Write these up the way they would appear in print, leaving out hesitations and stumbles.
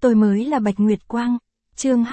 Tôi mới là Bạch Nguyệt Quang. Chương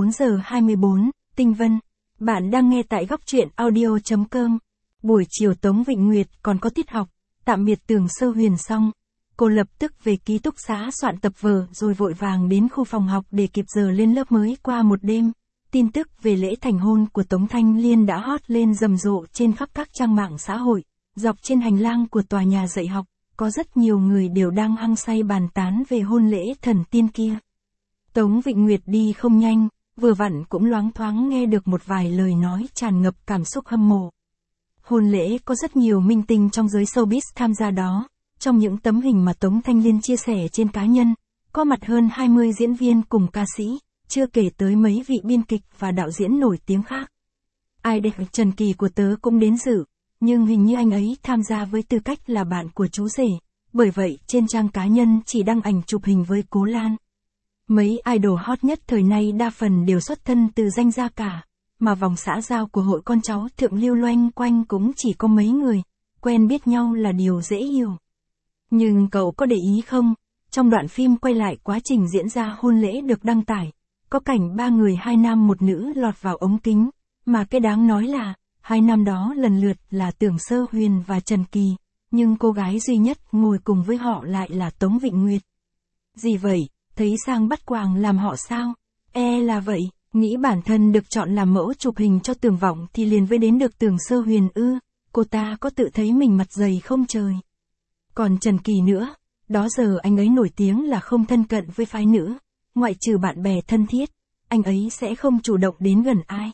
24:24, Tinh Vân. Bạn đang nghe tại góc truyện audio.com. Buổi chiều Tống Vịnh Nguyệt còn có tiết học, tạm biệt Tưởng Sơ Huyền xong. Cô lập tức về ký túc xá soạn tập vở rồi vội vàng đến khu phòng học để kịp giờ lên lớp mới qua một đêm. Tin tức về lễ thành hôn của Tống Thanh Liên đã hot lên rầm rộ trên khắp các trang mạng xã hội. Dọc trên hành lang của tòa nhà dạy học, có rất nhiều người đều đang hăng say bàn tán về hôn lễ thần tiên kia. Tống Vịnh Nguyệt đi không nhanh, vừa vặn cũng loáng thoáng nghe được một vài lời nói tràn ngập cảm xúc hâm mộ. Hôn lễ có rất nhiều minh tinh trong giới showbiz tham gia đó. Trong những tấm hình mà Tống Thanh Liên chia sẻ trên cá nhân, có mặt hơn 20 diễn viên cùng ca sĩ, chưa kể tới mấy vị biên kịch và đạo diễn nổi tiếng khác. Ai đẹp Trần Kỳ của tớ cũng đến dự, nhưng hình như anh ấy tham gia với tư cách là bạn của chú rể, bởi vậy trên trang cá nhân chỉ đăng ảnh chụp hình với Cố Lan. Mấy idol hot nhất thời nay đa phần đều xuất thân từ danh gia cả, mà vòng xã giao của hội con cháu thượng lưu loanh quanh cũng chỉ có mấy người, quen biết nhau là điều dễ hiểu. Nhưng cậu có để ý không, trong đoạn phim quay lại quá trình diễn ra hôn lễ được đăng tải, có cảnh 3 người 2 nam 1 nữ lọt vào ống kính, mà cái đáng nói là, 2 nam đó lần lượt là Tưởng Sơ Huyền và Trần Kỳ, nhưng cô gái duy nhất ngồi cùng với họ lại là Tống Vịnh Nguyệt. Gì vậy, thấy sang bắt quàng làm họ sao? Là vậy, nghĩ bản thân được chọn làm mẫu chụp hình cho Tưởng Vọng thì liền với đến được Tưởng Sơ Huyền ư, cô ta có tự thấy mình mặt dày không trời. Còn Trần Kỳ nữa, đó giờ anh ấy nổi tiếng là không thân cận với phái nữ, ngoại trừ bạn bè thân thiết, anh ấy sẽ không chủ động đến gần ai.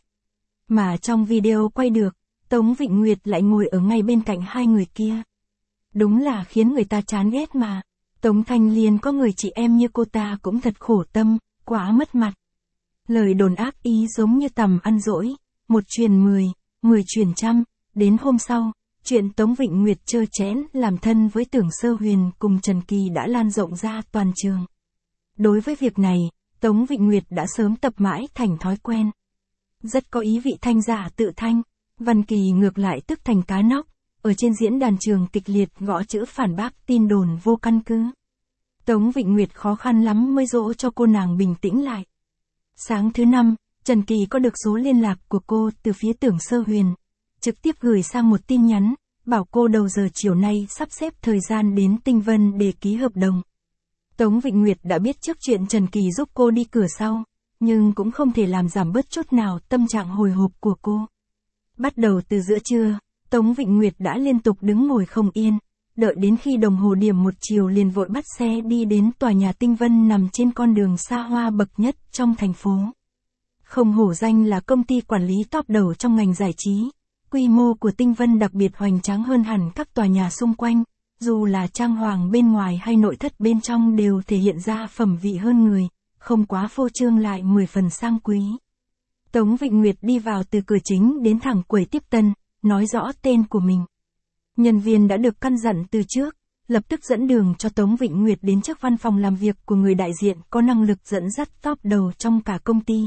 Mà trong video quay được, Tống Vịnh Nguyệt lại ngồi ở ngay bên cạnh hai người kia. Đúng là khiến người ta chán ghét mà. Tống Thanh Liên có người chị em như cô ta cũng thật khổ tâm, quá mất mặt. Lời đồn ác ý giống như tầm ăn dỗi, 1 truyền 10, 10 truyền trăm, đến hôm sau, chuyện Tống Vịnh Nguyệt trơ trẽn làm thân với Tưởng Sơ Huyền cùng Trần Kỳ đã lan rộng ra toàn trường. Đối với việc này, Tống Vịnh Nguyệt đã sớm tập mãi thành thói quen. Rất có ý vị thanh giả tự thanh, Văn Kỳ ngược lại tức thành cá nóc, ở trên diễn đàn trường kịch liệt gõ chữ phản bác tin đồn vô căn cứ. Tống Vịnh Nguyệt khó khăn lắm mới dỗ cho cô nàng bình tĩnh lại. Sáng thứ 5, Trần Kỳ có được số liên lạc của cô từ phía Tưởng Sơ Huyền, trực tiếp gửi sang một tin nhắn, bảo cô đầu giờ chiều nay sắp xếp thời gian đến Tinh Vân để ký hợp đồng. Tống Vịnh Nguyệt đã biết trước chuyện Trần Kỳ giúp cô đi cửa sau, nhưng cũng không thể làm giảm bớt chút nào tâm trạng hồi hộp của cô. Bắt đầu từ giữa trưa, Tống Vịnh Nguyệt đã liên tục đứng ngồi không yên, đợi đến khi đồng hồ điểm 1 chiều liền vội bắt xe đi đến tòa nhà Tinh Vân nằm trên con đường xa hoa bậc nhất trong thành phố. Không hổ danh là công ty quản lý top đầu trong ngành giải trí, quy mô của Tinh Vân đặc biệt hoành tráng hơn hẳn các tòa nhà xung quanh, dù là trang hoàng bên ngoài hay nội thất bên trong đều thể hiện ra phẩm vị hơn người, không quá phô trương lại 10 phần sang quý. Tống Vịnh Nguyệt đi vào từ cửa chính đến thẳng quầy tiếp tân, nói rõ tên của mình. Nhân viên đã được căn dặn từ trước, lập tức dẫn đường cho Tống Vịnh Nguyệt đến trước văn phòng làm việc của người đại diện có năng lực dẫn dắt top đầu trong cả công ty.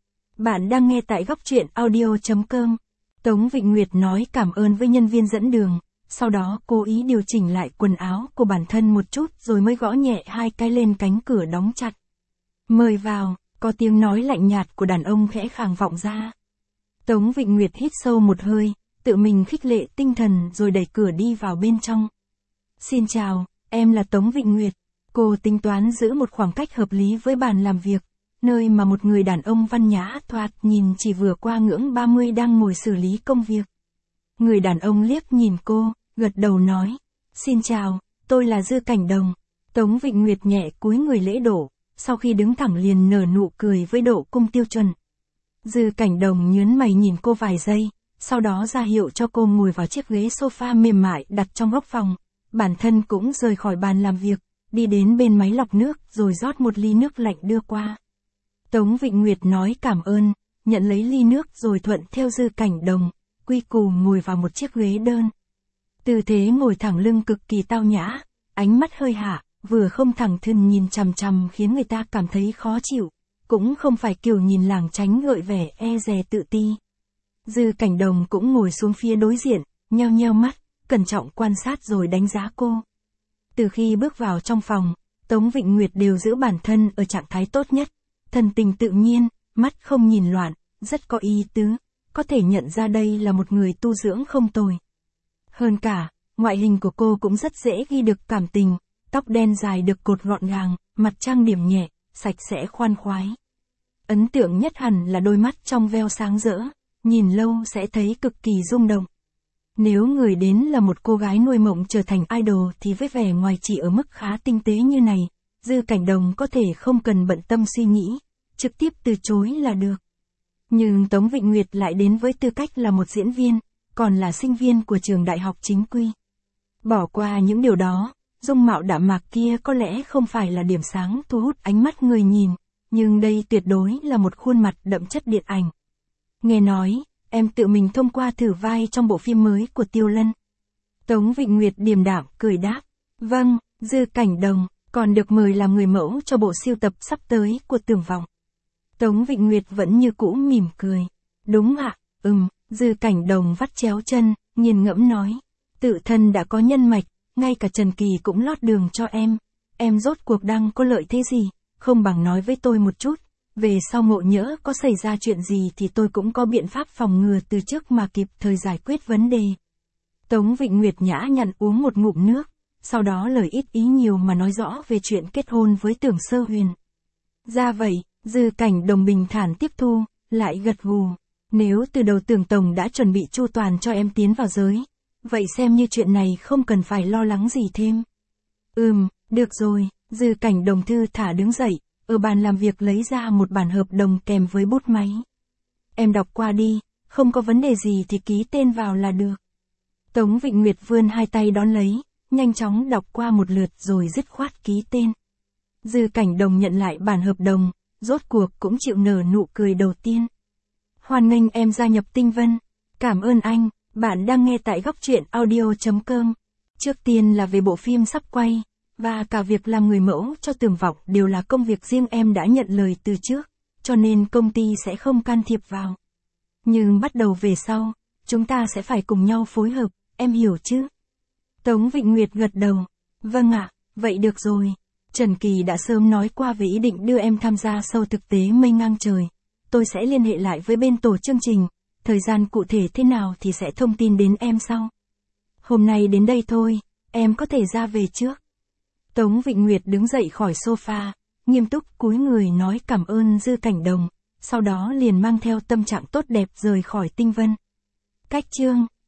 Bạn đang nghe tại góc truyện audio.com. Tống Vịnh Nguyệt nói cảm ơn với nhân viên dẫn đường, sau đó cố ý điều chỉnh lại quần áo của bản thân một chút rồi mới gõ nhẹ 2 cái lên cánh cửa đóng chặt. Mời vào, có tiếng nói lạnh nhạt của đàn ông khẽ khàng vọng ra. Tống Vịnh Nguyệt hít sâu một hơi, tự mình khích lệ tinh thần rồi đẩy cửa đi vào bên trong. Xin chào, em là Tống Vịnh Nguyệt. Cô tính toán giữ một khoảng cách hợp lý với bàn làm việc, nơi mà một người đàn ông văn nhã thoạt nhìn chỉ vừa qua ngưỡng 30 đang ngồi xử lý công việc. Người đàn ông liếc nhìn cô, gật đầu nói, xin chào, tôi là Dư Cảnh Đồng. Tống Vịnh Nguyệt nhẹ cúi người lễ độ, sau khi đứng thẳng liền nở nụ cười với độ cung tiêu chuẩn. Dư Cảnh Đồng nhướng mày nhìn cô vài giây, sau đó ra hiệu cho cô ngồi vào chiếc ghế sofa mềm mại đặt trong góc phòng, bản thân cũng rời khỏi bàn làm việc, đi đến bên máy lọc nước rồi rót một ly nước lạnh đưa qua. Tống Vịnh Nguyệt nói cảm ơn, nhận lấy ly nước rồi thuận theo Dư Cảnh Đồng, quy củ ngồi vào một chiếc ghế đơn. Tư thế ngồi thẳng lưng cực kỳ tao nhã, ánh mắt hơi hạ, vừa không thẳng thừng nhìn chằm chằm khiến người ta cảm thấy khó chịu, cũng không phải kiểu nhìn lảng tránh gợi vẻ e dè tự ti. Dư Cảnh Đồng cũng ngồi xuống phía đối diện, nheo nheo mắt, cẩn trọng quan sát rồi đánh giá cô. Từ khi bước vào trong phòng, Tống Vịnh Nguyệt đều giữ bản thân ở trạng thái tốt nhất, thần tình tự nhiên, mắt không nhìn loạn, rất có ý tứ, có thể nhận ra đây là một người tu dưỡng không tồi. Hơn cả, ngoại hình của cô cũng rất dễ ghi được cảm tình, tóc đen dài được cột gọn gàng, mặt trang điểm nhẹ, sạch sẽ khoan khoái. Ấn tượng nhất hẳn là đôi mắt trong veo sáng rỡ, nhìn lâu sẽ thấy cực kỳ rung động. Nếu người đến là một cô gái nuôi mộng trở thành idol thì với vẻ ngoài chỉ ở mức khá tinh tế như này, Dư Cảnh Đồng có thể không cần bận tâm suy nghĩ, trực tiếp từ chối là được. Nhưng Tống Vịnh Nguyệt lại đến với tư cách là một diễn viên, còn là sinh viên của trường đại học chính quy. Bỏ qua những điều đó, dung mạo đạm mạc kia có lẽ không phải là điểm sáng thu hút ánh mắt người nhìn, nhưng đây tuyệt đối là một khuôn mặt đậm chất điện ảnh. Nghe nói, em tự mình thông qua thử vai trong bộ phim mới của Tiêu Lân. Tống Vịnh Nguyệt điềm đạm cười đáp, vâng, Dư Cảnh Đồng, còn được mời làm người mẫu cho bộ siêu tập sắp tới của Tưởng Vọng. Tống Vịnh Nguyệt vẫn như cũ mỉm cười. Đúng ạ, Dư Cảnh Đồng vắt chéo chân, nghiền ngẫm nói. Tự thân đã có nhân mạch, ngay cả Trần Kỳ cũng lót đường cho em rốt cuộc đang có lợi thế gì, không bằng nói với tôi một chút, về sau ngộ nhỡ có xảy ra chuyện gì thì tôi cũng có biện pháp phòng ngừa từ trước mà kịp thời giải quyết vấn đề. Tống Vịnh Nguyệt nhã nhặn uống một ngụm nước, sau đó lời ít ý nhiều mà nói rõ về chuyện kết hôn với Tưởng Sơ Huyền. Ra vậy, Dư Cảnh Đồng bình thản tiếp thu, lại gật gù. Nếu từ đầu Tưởng Tổng đã chuẩn bị chu toàn cho em tiến vào giới, vậy xem như chuyện này không cần phải lo lắng gì thêm. Được rồi, Dư Cảnh Đồng thư thả đứng dậy, ở bàn làm việc lấy ra một bản hợp đồng kèm với bút máy. Em đọc qua đi, không có vấn đề gì thì ký tên vào là được. Tống Vịnh Nguyệt vươn hai tay đón lấy, nhanh chóng đọc qua một lượt rồi dứt khoát ký tên. Dư Cảnh Đồng nhận lại bản hợp đồng, rốt cuộc cũng chịu nở nụ cười đầu tiên. Hoan nghênh em gia nhập Tinh Vân. Cảm ơn anh, bạn đang nghe tại góc truyện audio.com. Trước tiên là về bộ phim sắp quay, và cả việc làm người mẫu cho Tưởng Vọng đều là công việc riêng em đã nhận lời từ trước, cho nên công ty sẽ không can thiệp vào. Nhưng bắt đầu về sau, chúng ta sẽ phải cùng nhau phối hợp, em hiểu chứ? Tống Vịnh Nguyệt gật đầu. Vâng ạ, vậy được rồi. Trần Kỳ đã sớm nói qua về ý định đưa em tham gia show thực tế Mây Ngang Trời. Tôi sẽ liên hệ lại với bên tổ chương trình, thời gian cụ thể thế nào thì sẽ thông tin đến em sau. Hôm nay đến đây thôi, em có thể ra về trước. Tống Vịnh Nguyệt đứng dậy khỏi sofa, nghiêm túc cúi người nói cảm ơn Dư Cảnh Đồng, sau đó liền mang theo tâm trạng tốt đẹp rời khỏi Tinh Vân. Cách chương